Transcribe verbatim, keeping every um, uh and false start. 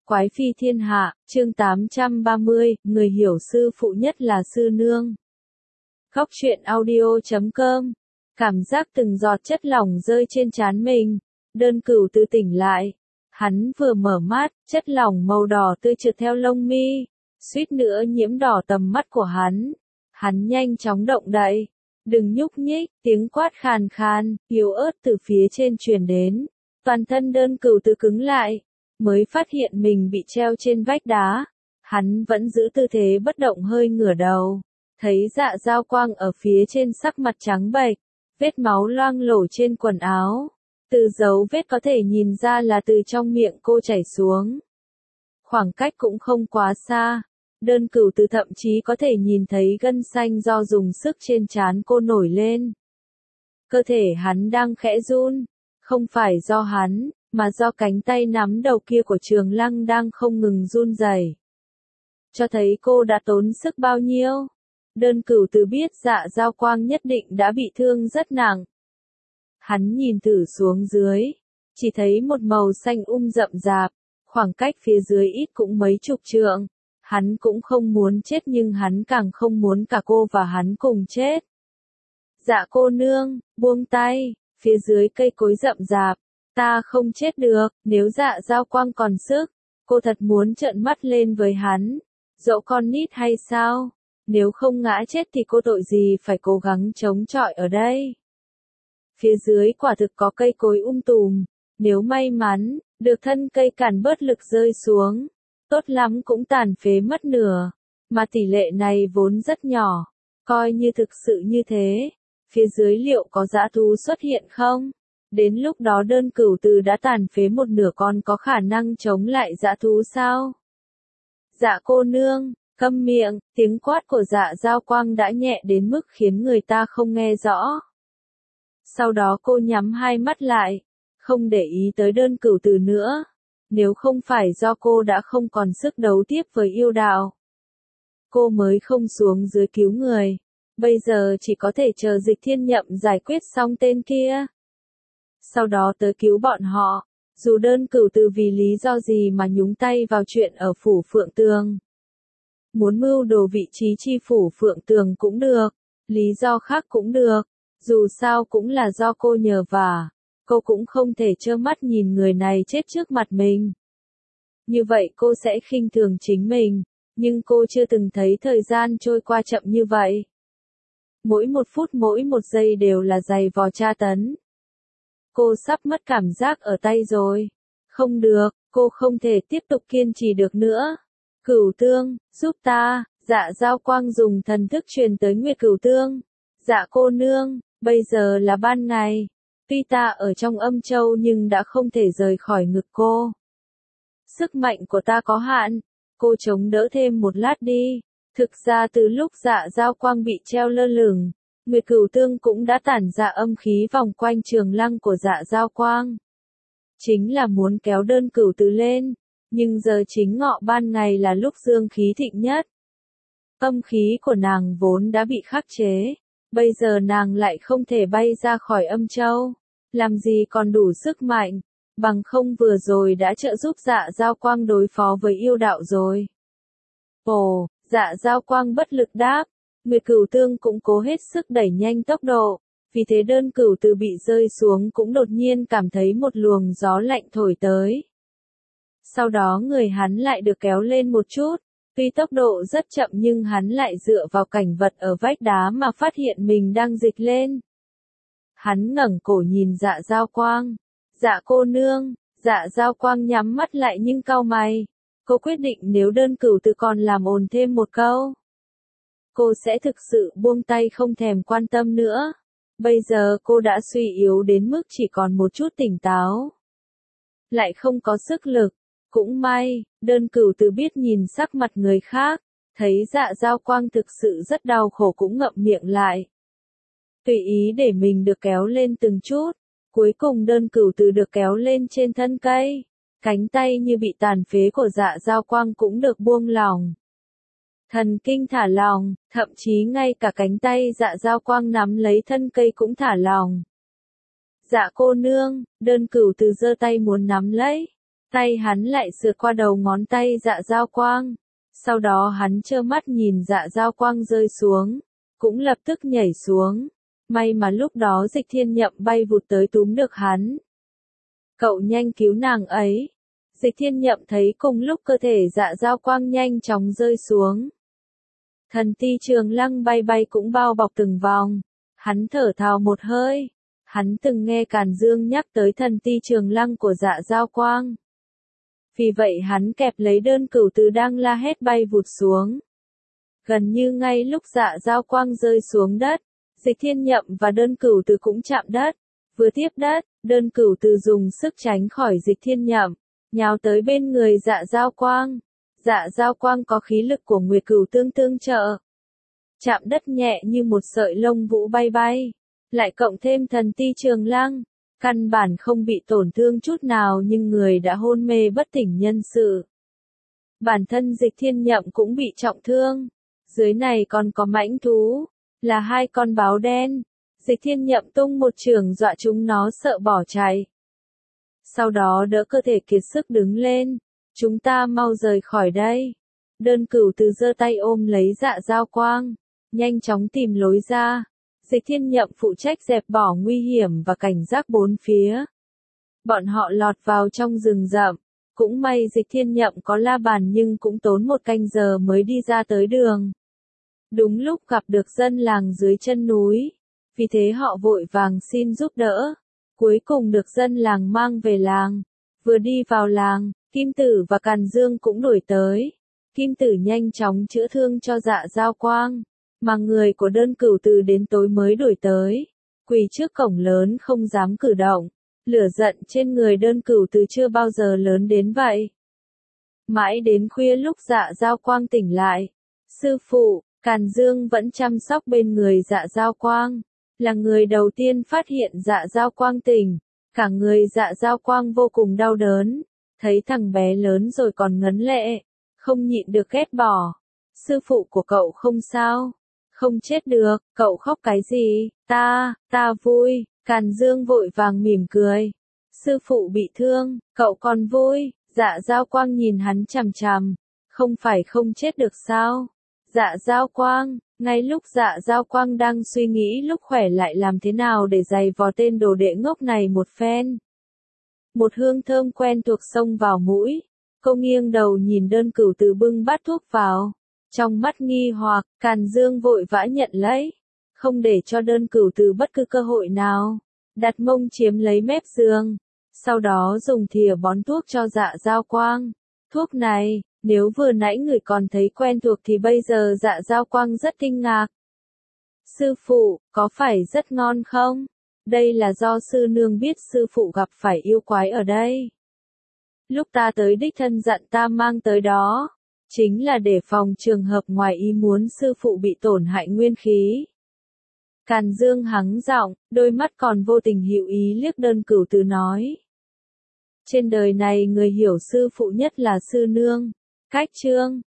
Quái phi thiên hạ, chương tám trăm ba mươi, người hiểu sư phụ nhất là sư nương. Góc truyện audio chấm com. Cảm giác từng giọt chất lỏng rơi trên trán mình. Đơn Cửu từ tỉnh lại. Hắn vừa mở mắt, chất lỏng màu đỏ tươi trượt theo lông mi, suýt nữa nhiễm đỏ tầm mắt của hắn. Hắn nhanh chóng động đậy. Đừng nhúc nhích, tiếng quát khàn khàn, yếu ớt từ phía trên truyền đến. Toàn thân Đơn Cửu từ cứng lại. Mới phát hiện mình bị treo trên vách đá. Hắn vẫn giữ tư thế bất động, hơi ngửa đầu. Thấy Dạ Dao Quang ở phía trên, sắc mặt trắng bệch, vết máu loang lổ trên quần áo. Từ dấu vết có thể nhìn ra là từ trong miệng cô chảy xuống. Khoảng cách cũng không quá xa. Đơn Cửu từ thậm chí có thể nhìn thấy gân xanh do dùng sức trên trán cô nổi lên. Cơ thể hắn đang khẽ run. Không phải do hắn, mà do cánh tay nắm đầu kia của Trường Lăng đang không ngừng run rẩy. Cho thấy cô đã tốn sức bao nhiêu. Đơn Cửu từ biết Dạ Dao Quang nhất định đã bị thương rất nặng. Hắn nhìn thử xuống dưới, chỉ thấy một màu xanh um rậm rạp, khoảng cách phía dưới ít cũng mấy chục trượng. Hắn cũng không muốn chết, nhưng hắn càng không muốn cả cô và hắn cùng chết. Dạ cô nương, buông tay, phía dưới cây cối rậm rạp. Ta không chết được, nếu Dạ Dao Quang còn sức, cô thật muốn trợn mắt lên với hắn. Dẫu con nít hay sao? Nếu không ngã chết thì cô tội gì phải cố gắng chống chọi ở đây? Phía dưới quả thực có cây cối um tùm, nếu may mắn, được thân cây cản bớt lực rơi xuống, tốt lắm cũng tàn phế mất nửa, mà tỷ lệ này vốn rất nhỏ. Coi như thực sự như thế, phía dưới liệu có dã thú xuất hiện không? Đến lúc đó Đơn Cửu từ đã tàn phế một nửa, còn có khả năng chống lại dã thú sao? Dạ cô nương, câm miệng, tiếng quát của Dạ Dao Quang đã nhẹ đến mức khiến người ta không nghe rõ. Sau đó cô nhắm hai mắt lại, không để ý tới Đơn Cửu từ nữa. Nếu không phải do cô đã không còn sức đấu tiếp với yêu đạo, cô mới không xuống dưới cứu người. Bây giờ chỉ có thể chờ Dịch Thiên Nhậm giải quyết xong tên kia. Sau đó tới cứu bọn họ. Dù Đơn Cửu từ vì lý do gì mà nhúng tay vào chuyện ở phủ Phượng Tường, muốn mưu đồ vị trí chi phủ Phượng Tường cũng được, lý do khác cũng được, dù sao cũng là do cô nhờ vả, cô cũng không thể trơ mắt nhìn người này chết trước mặt mình. Như vậy cô sẽ khinh thường chính mình, nhưng cô chưa từng thấy thời gian trôi qua chậm như vậy. Mỗi một phút mỗi một giây đều là giày vò tra tấn. Cô sắp mất cảm giác ở tay rồi. Không được, cô không thể tiếp tục kiên trì được nữa. Cửu Tương, giúp ta. Dạ Dao Quang dùng thần thức truyền tới Nguyệt Cửu Tương. Dạ cô nương, bây giờ là ban ngày. Tuy ta ở trong Âm Châu nhưng đã không thể rời khỏi ngực cô. Sức mạnh của ta có hạn. Cô chống đỡ thêm một lát đi. Thực ra từ lúc Dạ Dao Quang bị treo lơ lửng, Nguyệt Cửu Tương cũng đã tản ra âm khí vòng quanh Trường Lăng của Dạ Dao Quang. Chính là muốn kéo Đơn Cửu từ lên, nhưng giờ chính ngọ ban ngày là lúc dương khí thịnh nhất. Âm khí của nàng vốn đã bị khắc chế, bây giờ nàng lại không thể bay ra khỏi Âm Châu, làm gì còn đủ sức mạnh, bằng không vừa rồi đã trợ giúp Dạ Dao Quang đối phó với yêu đạo rồi. Ồ, Dạ Dao Quang bất lực đáp. Nguyệt Cửu Tương cũng cố hết sức đẩy nhanh tốc độ, vì thế Đơn Cửu từ bị rơi xuống cũng đột nhiên cảm thấy một luồng gió lạnh thổi tới. Sau đó người hắn lại được kéo lên một chút, tuy tốc độ rất chậm nhưng hắn lại dựa vào cảnh vật ở vách đá mà phát hiện mình đang dịch lên. Hắn ngẩng cổ nhìn Dạ Dao Quang. Dạ cô nương. Dạ Dao Quang nhắm mắt lại nhưng cau mày. Cô quyết định nếu Đơn Cửu từ còn làm ồn thêm một câu, cô sẽ thực sự buông tay không thèm quan tâm nữa. Bây giờ cô đã suy yếu đến mức chỉ còn một chút tỉnh táo, lại không có sức lực. Cũng may, Đơn Cửu từ biết nhìn sắc mặt người khác, thấy Dạ Dao Quang thực sự rất đau khổ cũng ngậm miệng lại. Tùy ý để mình được kéo lên từng chút. Cuối cùng Đơn Cửu từ được kéo lên trên thân cây. Cánh tay như bị tàn phế của Dạ Dao Quang cũng được buông lỏng. Thần kinh thả lỏng, thậm chí ngay cả cánh tay Dạ Dao Quang nắm lấy thân cây cũng thả lỏng. Dạ cô nương, Đơn Cửu từ giơ tay muốn nắm lấy. Tay hắn lại sượt qua đầu ngón tay Dạ Dao Quang. Sau đó hắn trơ mắt nhìn Dạ Dao Quang rơi xuống, cũng lập tức nhảy xuống. May mà lúc đó Dịch Thiên Nhậm bay vụt tới túm được hắn. Cậu nhanh cứu nàng ấy. Dịch Thiên Nhậm thấy cùng lúc cơ thể Dạ Dao Quang nhanh chóng rơi xuống. Thần ti trường lăng bay bay cũng bao bọc từng vòng. Hắn thở thào một hơi. Hắn từng nghe Càn Dương nhắc tới thần ti trường lăng của Dạ Dao Quang. Vì vậy hắn kẹp lấy đơn cửu từ đang la hét bay vụt xuống. Gần như ngay lúc Dạ Dao Quang rơi xuống đất, Dịch Thiên Nhậm và đơn cửu từ cũng chạm đất. Vừa tiếp đất, đơn cửu từ dùng sức tránh khỏi Dịch Thiên Nhậm, nhào tới bên người Dạ Dao Quang. Dạ Dao Quang có khí lực của Nguyệt Cửu Tương tương trợ. Chạm đất nhẹ như một sợi lông vũ bay bay. Lại cộng thêm thần ti trường lăng. Căn bản không bị tổn thương chút nào nhưng người đã hôn mê bất tỉnh nhân sự. Bản thân Dịch Thiên Nhậm cũng bị trọng thương. Dưới này còn có mãnh thú, là hai con báo đen. Dịch Thiên Nhậm tung một chưởng dọa chúng nó sợ bỏ chạy. Sau đó đỡ cơ thể kiệt sức đứng lên. Chúng ta mau rời khỏi đây. Đơn cửu từ giơ tay ôm lấy Dạ Dao Quang, nhanh chóng tìm lối ra. Dịch Thiên Nhậm phụ trách dẹp bỏ nguy hiểm và cảnh giác bốn phía. Bọn họ lọt vào trong rừng rậm. Cũng may Dịch Thiên Nhậm có la bàn nhưng cũng tốn một canh giờ mới đi ra tới đường. Đúng lúc gặp được dân làng dưới chân núi. Vì thế họ vội vàng xin giúp đỡ. Cuối cùng được dân làng mang về làng. Vừa đi vào làng, Kim Tử và Càn Dương cũng đuổi tới. Kim Tử nhanh chóng chữa thương cho Dạ Dao Quang. Mà người của đơn cửu từ đến tối mới đuổi tới. Quỳ trước cổng lớn không dám cử động. Lửa giận trên người đơn cửu từ chưa bao giờ lớn đến vậy. Mãi đến khuya lúc Dạ Dao Quang tỉnh lại. Sư phụ, Càn Dương vẫn chăm sóc bên người Dạ Dao Quang. Là người đầu tiên phát hiện Dạ Dao Quang tỉnh. Cả người Dạ Dao Quang vô cùng đau đớn. Thấy thằng bé lớn rồi còn ngấn lệ. Không nhịn được ghét bỏ. Sư phụ của cậu không sao. Không chết được, cậu khóc cái gì? Ta, ta vui. Càn Dương vội vàng mỉm cười. Sư phụ bị thương, cậu còn vui. Dạ Dao Quang nhìn hắn chằm chằm. Không phải không chết được sao? Dạ Dao Quang, ngay lúc Dạ Dao Quang đang suy nghĩ lúc khỏe lại làm thế nào để giày vò tên đồ đệ ngốc này một phen. Một hương thơm quen thuộc xông vào mũi. Cô nghiêng đầu nhìn đơn cửu từ bưng bát thuốc vào. Trong mắt nghi hoặc, Càn Dương vội vã nhận lấy. Không để cho đơn cửu từ bất cứ cơ hội nào. Đặt mông chiếm lấy mép giường. Sau đó dùng thìa bón thuốc cho Dạ Dao Quang. Thuốc này, nếu vừa nãy người còn thấy quen thuộc thì bây giờ Dạ Dao Quang rất kinh ngạc. Sư phụ, có phải rất ngon không? Đây là do sư nương biết sư phụ gặp phải yêu quái ở đây. Lúc ta tới đích thân dặn ta mang tới đó. Chính là để phòng trường hợp ngoài ý muốn sư phụ bị tổn hại nguyên khí. Càn Dương hắng giọng, đôi mắt còn vô tình hữu ý liếc đơn cửu từ nói. Trên đời này người hiểu sư phụ nhất là sư nương. Cách chương